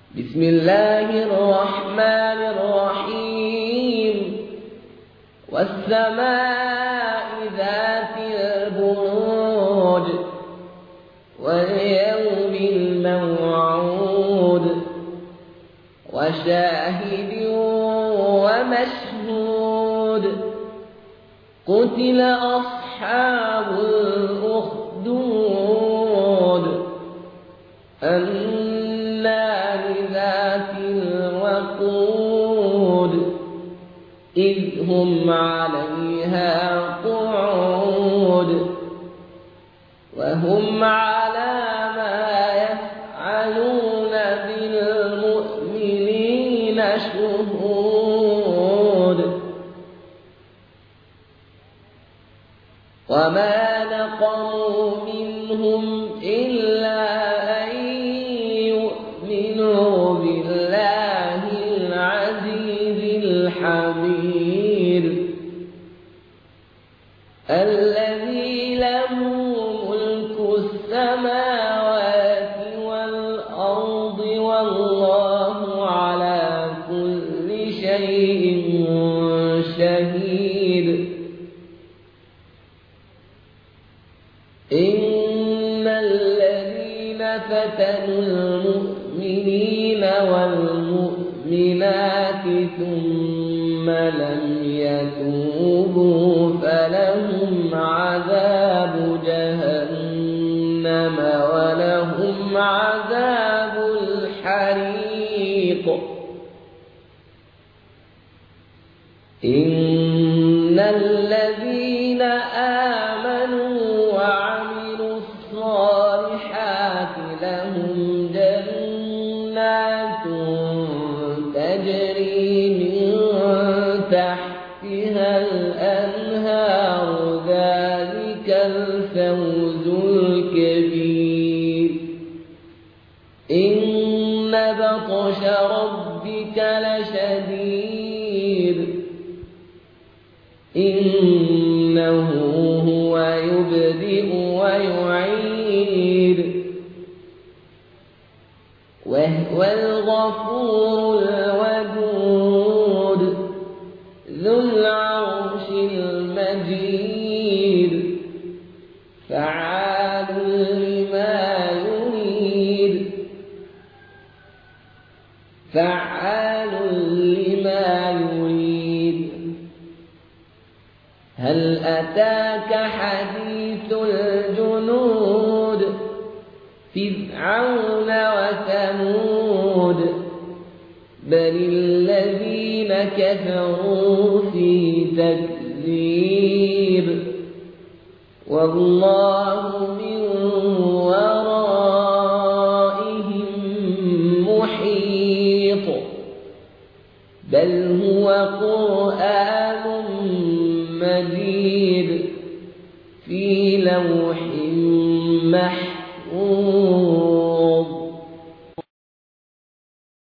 بسم الله الرحمن الرحيم والسماء ذات البروج واليوم الموعود وشاهد ومشهود قتل أصحاب الأخدود النار ذات الوقود إذ هم عليها قعود وهم على ما يفعلون بالمؤمنين شهود وما نقموا منهم إلا أن يؤمنوا بالله العزيز الحميد الذي له ملك السماوات والأرض والله على كل شيء شهيد إن الذين فتنوا المؤمنين والمؤمنات ثم لم يتوبوا فلهم عذاب جهنم ولهم عذاب الحريق إن الذين آمنوا وعملوا الصالحات لهم جنات تجري من تحتها الأنهار ذلك الفوز الكبير إن بطش ربك لشديد إنه هو يبدئ ويعيد وهو الغفور الودود ذو العرش المجيد فعال لما يريد فعال لما يريد هل أتاك حديث الجنود فرعون وثمود بل الذين كفروا في تكذيب والله من ورائهم محيط بل هو قرآن مجيد في لوح محفوظ